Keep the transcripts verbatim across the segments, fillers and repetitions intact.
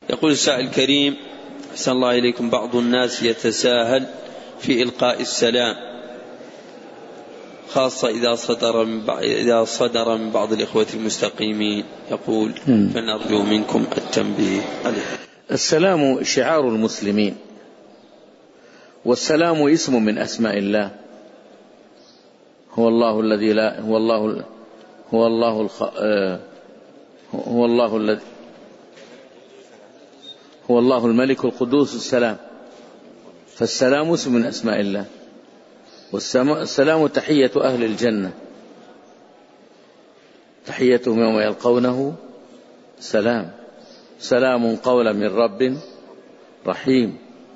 يقول السائل الكريم: أحسن الله إليكم، بعض الناس يتساهل في إلقاء السلام، خاصة إذا صدر من بعض, إذا صدر من بعض الإخوة المستقيمين، يقول فنرجو منكم التنبيه عليه. السلام شعار المسلمين، والسلام اسم من أسماء الله. هو الله الذي لا هو الله هو الله الخ... هو الله الذي هو الله الملك القدوس السلام، فالسلام اسم من أسماء الله. والسلام تحية أهل الجنة، تحيتهم يوم يلقونه سلام، سلام قولا من رب رحيم.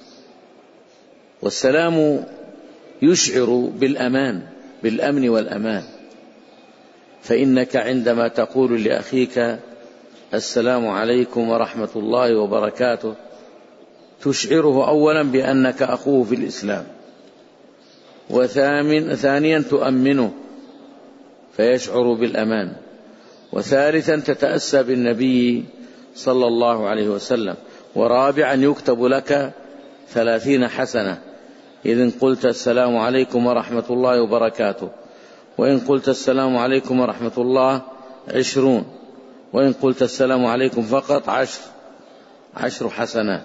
والسلام يشعر بالأمان، بالأمن والأمان، فإنك عندما تقول لأخيك السلام عليكم ورحمة الله وبركاته تشعره أولا بأنك أخوه في الإسلام، وثانيا تؤمنه فيشعر بالأمان، وثالثا تتأسى بالنبي صلى الله عليه وسلم، ورابعا يكتب لك ثلاثين حسنة إذن قلت السلام عليكم ورحمة الله وبركاته، وإن قلت السلام عليكم ورحمة الله عشرون، وإن قلت السلام عليكم فقط عشر عشر حسنات.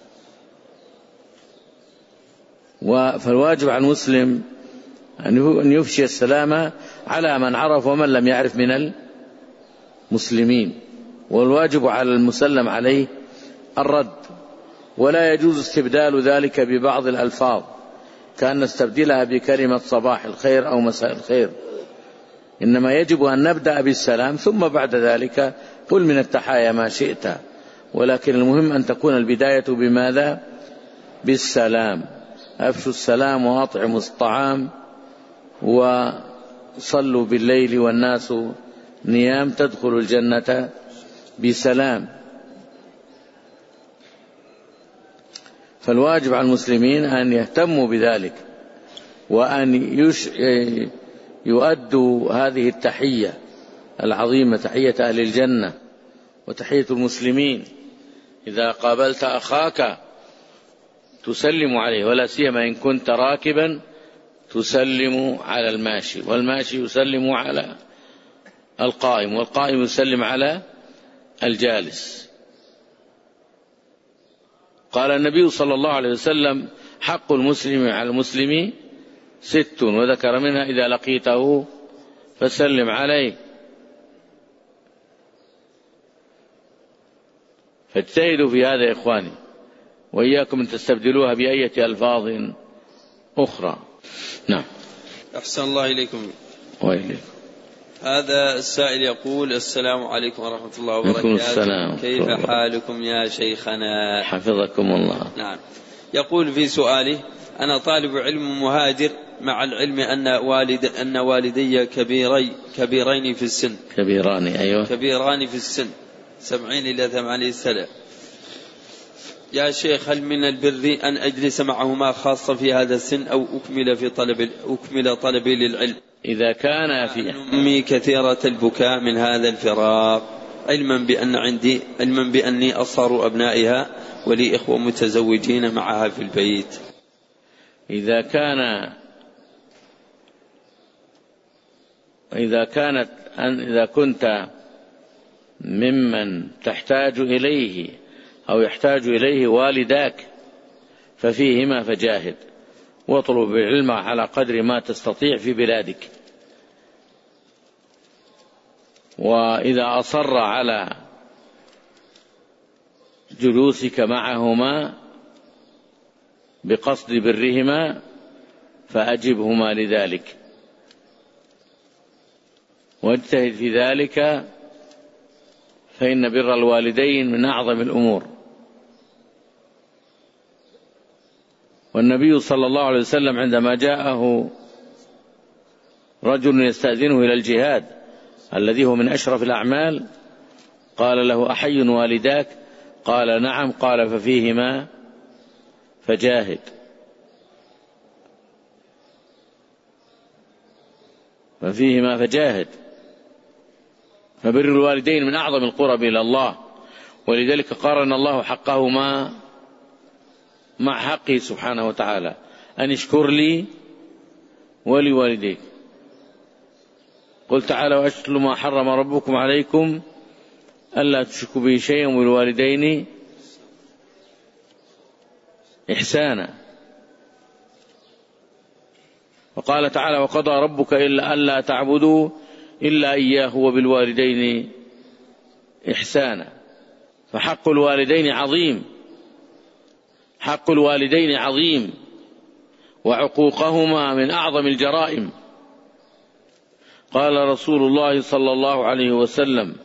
فالواجب على المسلم أن يفشي السلام على من عرف ومن لم يعرف من المسلمين، والواجب على المسلم عليه الرد، ولا يجوز استبدال ذلك ببعض الألفاظ كأن نستبدلها بكلمة صباح الخير أو مساء الخير، إنما يجب أن نبدأ بالسلام ثم بعد ذلك قل من التحايا ما شئت، ولكن المهم أن تكون البداية بماذا؟ بالسلام. أفشوا السلام وأطعموا الطعام وصلوا بالليل والناس نيام تدخل الجنة بسلام. فالواجب على المسلمين أن يهتموا بذلك، وأن يش... يؤدوا هذه التحية العظيمة، تحية أهل الجنة وتحية المسلمين. إذا قابلت أخاك تسلم عليه، ولا سيما إن كنت راكبا تسلم على الماشي، والماشي يسلم على القائم، والقائم يسلم على الجالس. قال النبي صلى الله عليه وسلم: حق المسلم على المسلم ست، وذكر منها إذا لقيته فسلم عليه. فاجتهدوا في هذا يا إخواني، وإياكم أن تستبدلوها بأية ألفاظ أخرى. نعم. أحسن الله إليكم. وإليكم. هذا السائل يقول: السلام عليكم ورحمة الله وبركاته، كيف حالكم يا شيخنا؟ حفظكم الله. نعم. يقول في سؤاله: أنا طالب علم مهاجر، مع العلم أن والد أن والدي كبيري كبيرين في السن. كبيران أيوة. كبيران في السن، سبعين إلى ثمانين سنة. يا شيخ، هل من البر أن أجلس معهما خاصة في هذا السن، أو أكمل في طلب أكمل طلبي للعلم؟ إذا كان في أمي كثيرة البكاء من هذا الفراق، علما بأن عندي علما بأني أصغر أبنائها، ولي إخوة متزوجين معها في البيت. إذا كان إذا كانت أن إذا كنت ممن تحتاج إليه أو يحتاج إليه والداك ففيهما فجاهد، واطلب العلم على قدر ما تستطيع في بلادك. وإذا أصر على جلوسك معهما بقصد برهما فأجبهما لذلك، واجتهد في ذلك، فإن بر الوالدين من أعظم الأمور. والنبي صلى الله عليه وسلم عندما جاءه رجل يستأذنه إلى الجهاد الذي هو من أشرف الأعمال قال له: أحي والداك؟ قال: نعم. قال: ففيهما فجاهد. ففيهما فجاهد. فبر الوالدين من أعظم القرب إلى الله، ولذلك قارن الله حقهما مع حقه سبحانه وتعالى، أن اشكر لي ولوالديك. قل تعالى وأتل ما حرم ربكم عليكم ألا تشركوا به شيئا وبالوالدين إحسانا. وقال تعالى وقضى ربك إلا ألا تعبدوا إلا إياه وبالوالدين إحسانا. فحق الوالدين عظيم، حق الوالدين عظيم، وعقوقهما من أعظم الجرائم. قال رسول الله صلى الله عليه وسلم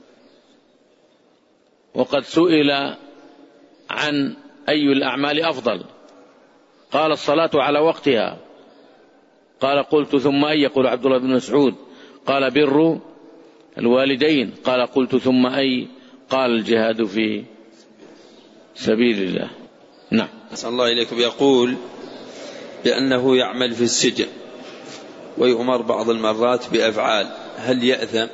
وقد سئل عن أي الأعمال أفضل، قال الصلاة على وقتها. قال قلت ثم أي؟ يقول عبد الله بن مسعود. قال بر الوالدين. قال قلت ثم أي؟ قال الجهاد في سبيل الله. نعم. أسأل الله إليكم. يقول بأنه يعمل في السجن ويؤمر بعض المرات بأفعال، هل يأثم؟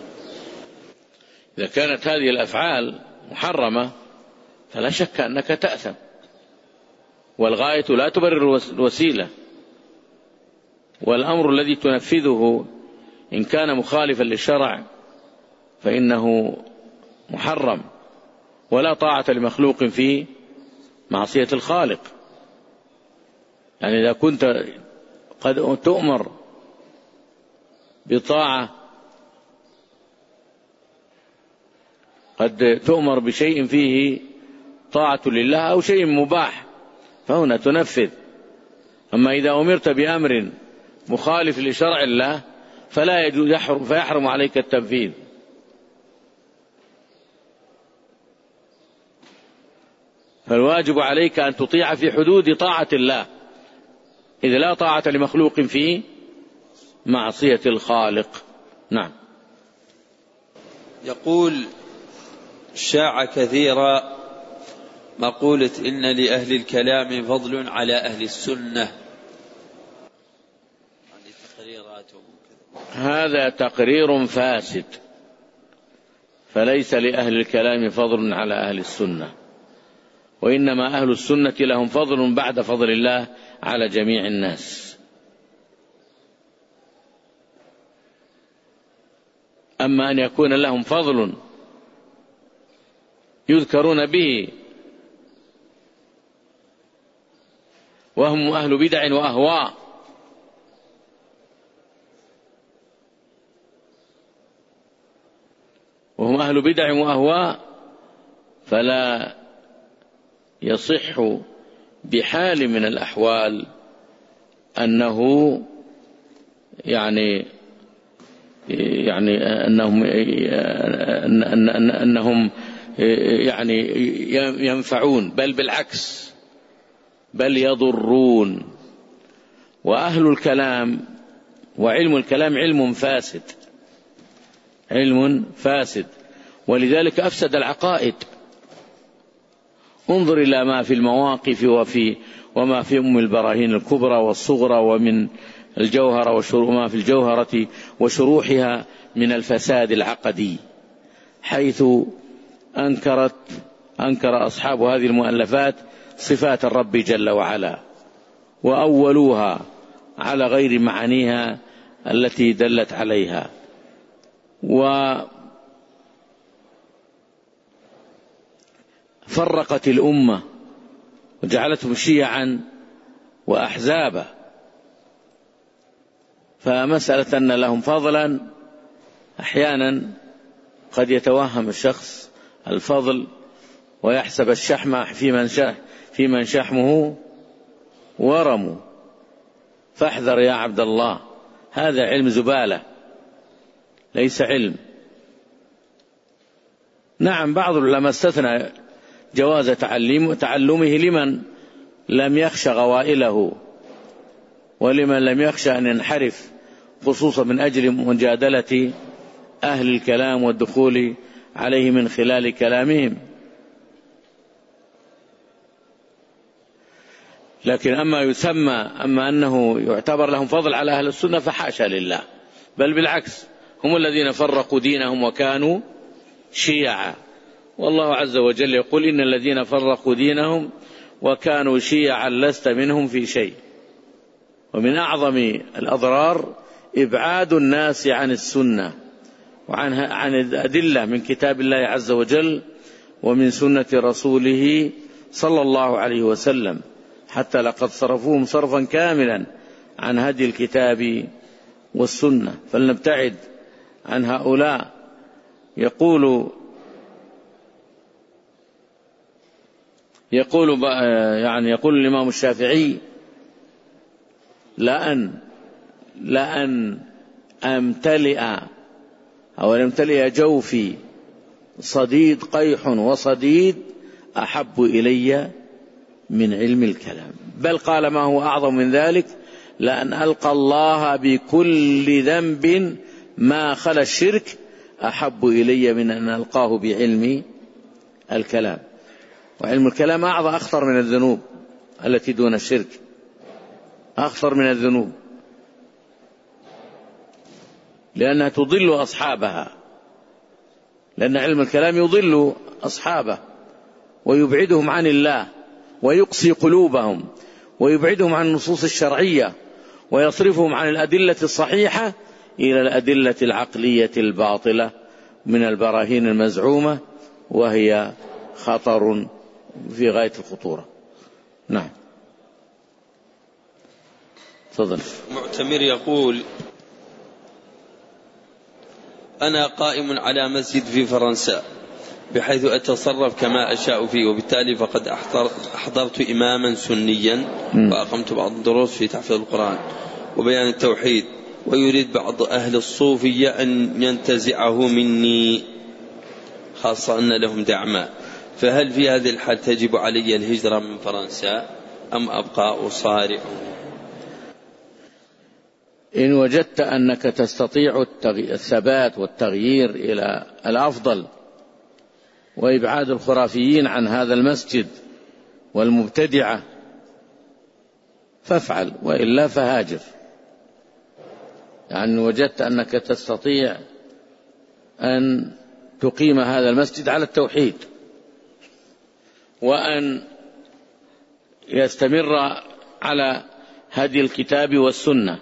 إذا كانت هذه الأفعال محرمة فلا شك أنك تأثم، والغاية لا تبرر الوسيلة، والأمر الذي تنفذه إن كان مخالفا للشرع فإنه محرم، ولا طاعة لمخلوق في معصية الخالق. يعني إذا كنت قد تؤمر بطاعة، قد تؤمر بشيء فيه طاعة لله أو شيء مباح فهنا تنفذ. أما إذا أمرت بأمر مخالف لشرع الله فلا يجوز، يحرم فيحرم عليك التنفيذ. فالواجب عليك أن تطيع في حدود طاعة الله، إذا لا طاعة لمخلوق في معصية الخالق. نعم. يقول شاع كثيرا مقولة إن لأهل الكلام فضل على أهل السنة، هذا تقرير فاسد، فليس لأهل الكلام فضل على أهل السنة، وإنما أهل السنة لهم فضل بعد فضل الله على جميع الناس. أما أن يكون لهم فضل يذكرون به وهم أهل بدع وأهواء، وهم أهل بدع وأهواء فلا يصح بحال من الأحوال أنه يعني يعني أنهم أنهم يعني ينفعون، بل بالعكس، بل يضرون. وأهل الكلام وعلم الكلام علم فاسد، علم فاسد، ولذلك أفسد العقائد. انظر إلى ما في المواقف وفي وما في أم البراهين الكبرى والصغرى ومن الجوهرة وما في الجوهرة وشروحها من الفساد العقدي، حيث أنكرت أنكر أصحاب هذه المؤلفات صفات الرب جل وعلا، وأولوها على غير معانيها التي دلت عليها، وفرقت الأمة وجعلتهم شيعا وأحزابا. فمسألة أن لهم فضلا، أحيانا قد يتوهم الشخص الفضل ويحسب الشحم في من في من شحمه ورم، فاحذر يا عبد الله، هذا علم زبالة ليس علم. نعم بعض العلماء استثنى جواز تعلم تعلمه لمن لم يخش غوائله ولمن لم يخشى أن ينحرف، خصوصا من أجل مجادلة أهل الكلام والدخول عليه من خلال كلامهم. لكن أما يسمى أما أنه يعتبر لهم فضل على أهل السنة فحاشا لله، بل بالعكس، هم الذين فرقوا دينهم وكانوا شيعا، والله عز وجل يقول إن الذين فرقوا دينهم وكانوا شيعا لست منهم في شيء. ومن أعظم الأضرار إبعاد الناس عن السنة وعن عن الأدلة من كتاب الله عز وجل ومن سنة رسوله صلى الله عليه وسلم، حتى لقد صرفوهم صرفا كاملا عن هدي الكتاب والسنة. فلنبتعد عن هؤلاء. يقول يقول يعني يقول الإمام الشافعي: لأن لأن أمتلئ أو يمتلئ جوفي صديد قيح وصديد أحب إلي من علم الكلام. بل قال ما هو أعظم من ذلك: لأن ألقى الله بكل ذنب ما خلا الشرك أحب إلي من أن ألقاه بعلم الكلام. وعلم الكلام أعظم أخطر من الذنوب التي دون الشرك، أخطر من الذنوب، لأنها تضل أصحابها، لأن علم الكلام يضل أصحابه ويبعدهم عن الله ويقسي قلوبهم ويبعدهم عن النصوص الشرعية ويصرفهم عن الأدلة الصحيحة إلى الأدلة العقلية الباطلة من البراهين المزعومة، وهي خطر في غاية الخطورة. نعم. تفضل. معتمر يقول: أنا قائم على مسجد في فرنسا بحيث أتصرف كما أشاء فيه، وبالتالي فقد أحضرت إماما سنيا وأقمت بعض الدروس في تحفيظ القرآن وبيان التوحيد، ويريد بعض أهل الصوفية أن ينتزعه مني، خاصة أن لهم دعما، فهل في هذه الحال تجب علي الهجرة من فرنسا أم أبقى أصارع؟ إن وجدت أنك تستطيع الثبات والتغيير إلى الأفضل وإبعاد الخرافيين عن هذا المسجد والمبتدعة فافعل، وإلا فهاجر. يعني وجدت أنك تستطيع أن تقيم هذا المسجد على التوحيد وأن يستمر على هدي الكتاب والسنة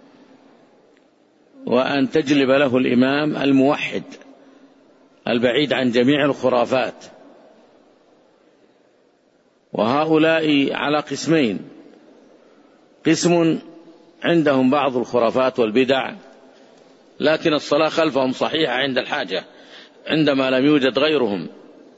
وأن تجلب له الإمام الموحد البعيد عن جميع الخرافات. وهؤلاء على قسمين: قسم عندهم بعض الخرافات والبدع لكن الصلاة خلفهم صحيحة عند الحاجة عندما لم يوجد غيرهم،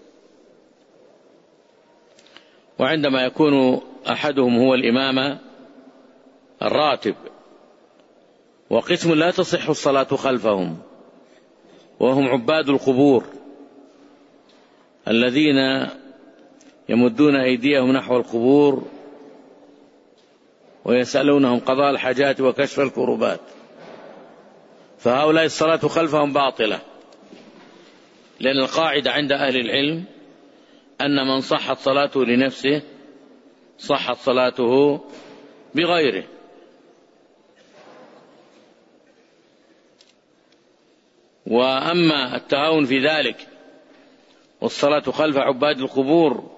وعندما يكون أحدهم هو الإمام الراتب. وقسم لا تصح الصلاة خلفهم وهم عباد القبور الذين يمدون أيديهم نحو القبور ويسألونهم قضاء الحاجات وكشف الكروبات، فهؤلاء الصلاة خلفهم باطلة، لأن القاعدة عند أهل العلم أن من صحت صلاته لنفسه صحت صلاته بغيره. وأما التهاون في ذلك والصلاة خلف عباد القبور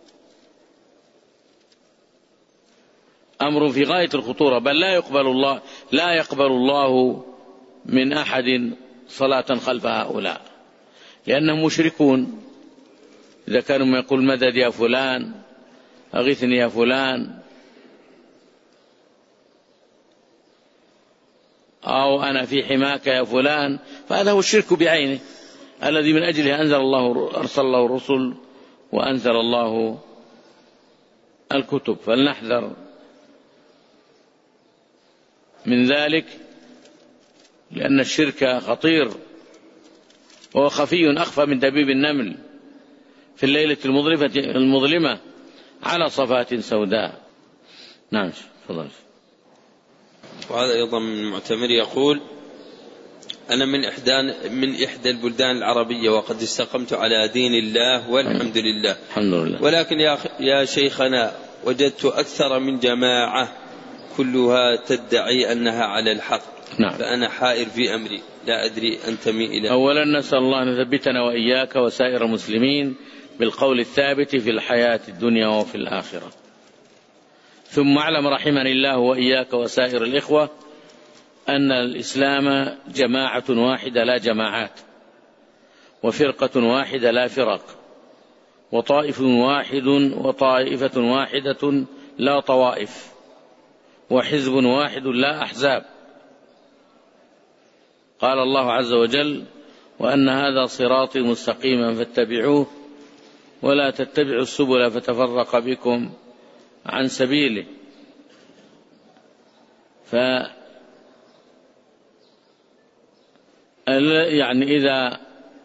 أمر في غاية الخطورة، بل لا يقبل الله لا يقبل الله من أحد صلاة خلف هؤلاء، لأنهم مشركون. إذا كانوا ما يقول مدد يا فلان، أغثني يا فلان، أو أنا في حماك يا فلان، فهذا هو الشرك بعينه الذي من أجله أنزل الله أرسل الله الرسل وأنزل الله الكتب. فلنحذر من ذلك، لأن الشرك خطير وهو خفي أخفى من دبيب النمل في الليلة المظلمة على صفات سوداء. نعم. تفضل. وهذا أيضا من معتمر يقول: أنا من إحدى من إحدى البلدان العربية وقد استقمت على دين الله والحمد لله، الحمد لله. ولكن يا يا شيخنا وجدت أكثر من جماعة كلها تدعي أنها على الحق، نعم. فأنا حائر في أمري لا أدري أنتمي إلى. أولا نسأل الله أن يثبتنا وإياك وسائر المسلمين بالقول الثابت في الحياة الدنيا وفي الآخرة. ثم اعلم رحمني الله وإياك وسائر الإخوة أن الإسلام جماعة واحدة لا جماعات، وفرقة واحدة لا فرق، وطائف واحد وطائفة واحدة لا طوائف، وحزب واحد لا أحزاب. قال الله عز وجل: وأن هذا صراطي مستقيما فاتبعوه ولا تتبعوا السبل فتفرق بكم عن سبيله. ف يعني إذا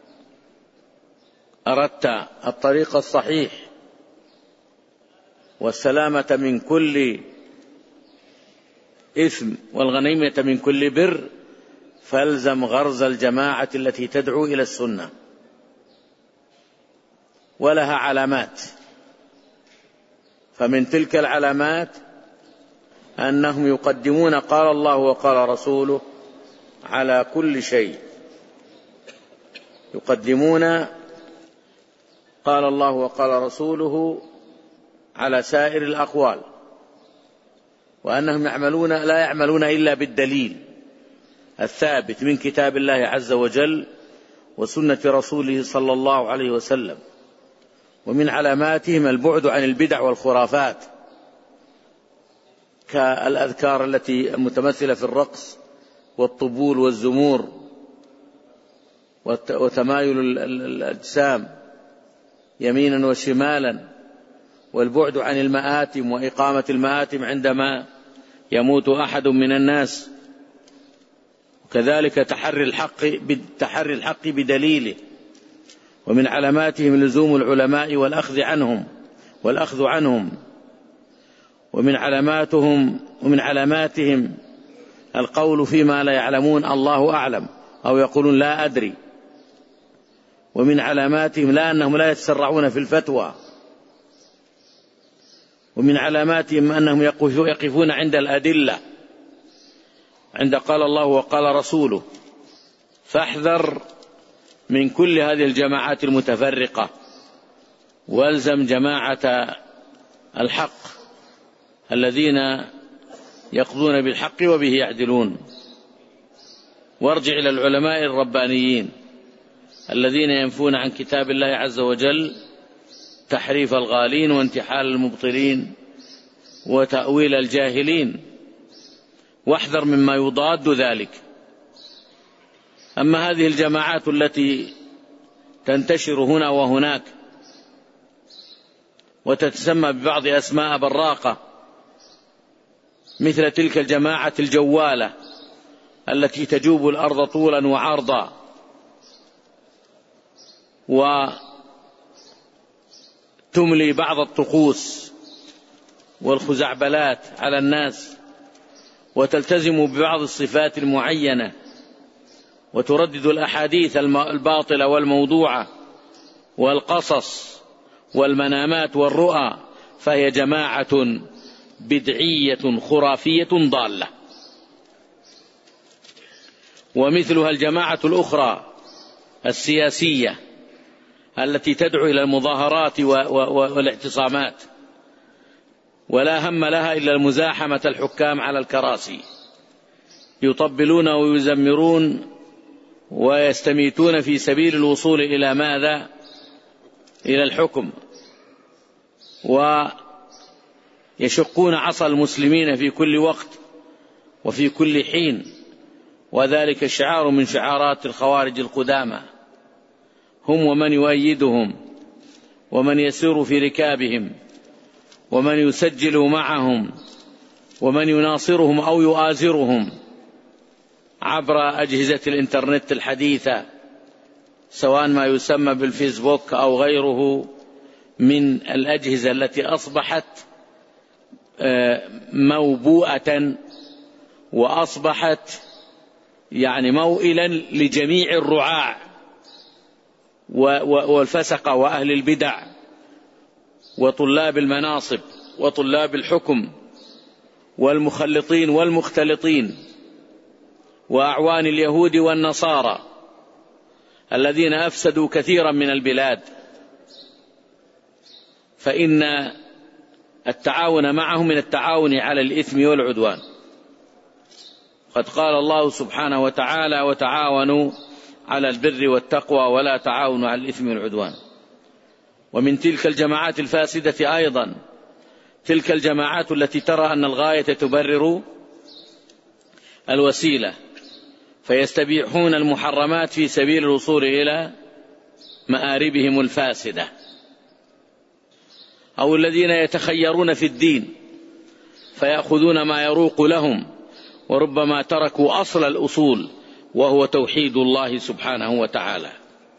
أردت الطريق الصحيح والسلامة من كل إثم والغنيمة من كل بر فالزم غرز الجماعة التي تدعو إلى السنة، ولها علامات. فمن تلك العلامات أنهم يقدمون قال الله وقال رسوله على كل شيء، يقدمون قال الله وقال رسوله على سائر الأقوال، وأنهم يعملون لا يعملون إلا بالدليل الثابت من كتاب الله عز وجل وسنة رسوله صلى الله عليه وسلم. ومن علاماتهم البعد عن البدع والخرافات كالأذكار التي متمثلة في الرقص والطبول والزمور وتمايل الأجسام يمينا وشمالا، والبعد عن المآتم وإقامة المآتم عندما يموت أحد من الناس، وكذلك تحري الحق بالتحري الحق بدليله. ومن علاماتهم لزوم العلماء والأخذ عنهم والأخذ عنهم ومن علاماتهم ومن علاماتهم القول فيما لا يعلمون الله أعلم، أو يقولون لا أدري. ومن علاماتهم لا أنهم لا يتسرعون في الفتوى. ومن علاماتهم أنهم يقفون عند الأدلة، عند قال الله وقال رسوله. فاحذر من كل هذه الجماعات المتفرقة، والزم جماعة الحق الذين يقضون بالحق وبه يعدلون. وارجع إلى العلماء الربانيين الذين ينفون عن كتاب الله عز وجل تحريف الغالين وانتحال المبطلين وتأويل الجاهلين، واحذر مما يضاد ذلك. أما هذه الجماعات التي تنتشر هنا وهناك وتتسمى ببعض أسماء براقة، مثل تلك الجماعة الجوالة التي تجوب الأرض طولا وعرضا وتملي بعض الطقوس والخزعبلات على الناس، وتلتزم ببعض الصفات المعينة، وتردد الأحاديث الباطلة والموضوعة والقصص والمنامات والرؤى، فهي جماعة بدعية خرافية ضالة. ومثلها الجماعة الأخرى السياسية التي تدعو إلى المظاهرات والاعتصامات، ولا هم لها إلا المزاحمة الحكام على الكراسي، يطبلون ويزمرون ويستميتون في سبيل الوصول إلى ماذا؟ إلى الحكم، ويشقون عصا المسلمين في كل وقت وفي كل حين، وذلك شعار من شعارات الخوارج القدامى، هم ومن يؤيدهم ومن يسير في ركابهم ومن يسجل معهم ومن يناصرهم أو يؤازرهم عبر أجهزة الإنترنت الحديثة، سواء ما يسمى بالفيسبوك أو غيره من الأجهزة التي أصبحت موبوءة وأصبحت يعني موئلا لجميع الرعاع والفسقة وأهل البدع وطلاب المناصب وطلاب الحكم والمخلطين والمختلطين. وأعوان اليهود والنصارى الذين أفسدوا كثيرا من البلاد، فإن التعاون معهم من التعاون على الإثم والعدوان. قد قال الله سبحانه وتعالى: وتعاونوا على البر والتقوى ولا تعاونوا على الإثم والعدوان. ومن تلك الجماعات الفاسدة أيضا تلك الجماعات التي ترى أن الغاية تبرر الوسيلة، فيستبيحون المحرمات في سبيل الوصول إلى مآربهم الفاسدة، أو الذين يتخيرون في الدين فيأخذون ما يروق لهم، وربما تركوا أصل الأصول وهو توحيد الله سبحانه وتعالى.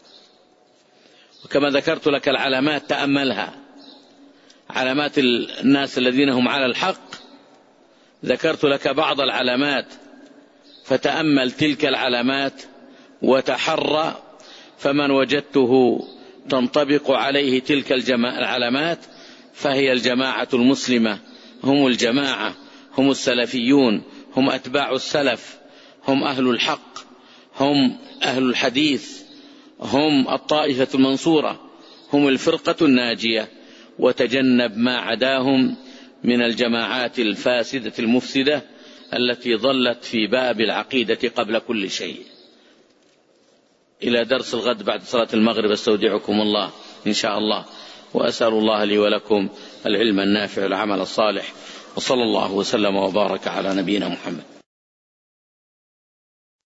وكما ذكرت لك العلامات تأملها، علامات الناس الذين هم على الحق، ذكرت لك بعض العلامات، فتأمل تلك العلامات وتحرى، فمن وجدته تنطبق عليه تلك العلامات فهي الجماعة المسلمة، هم الجماعة، هم السلفيون، هم أتباع السلف، هم أهل الحق، هم أهل الحديث، هم الطائفة المنصورة، هم الفرقة الناجية. وتجنب ما عداهم من الجماعات الفاسدة المفسدة التي ظلت في باب العقيدة قبل كل شيء. إلى درس الغد بعد صلاة المغرب، استودعكم الله إن شاء الله، وأسأل الله لي ولكم العلم النافع والعمل الصالح، وصلى الله وسلم وبارك على نبينا محمد.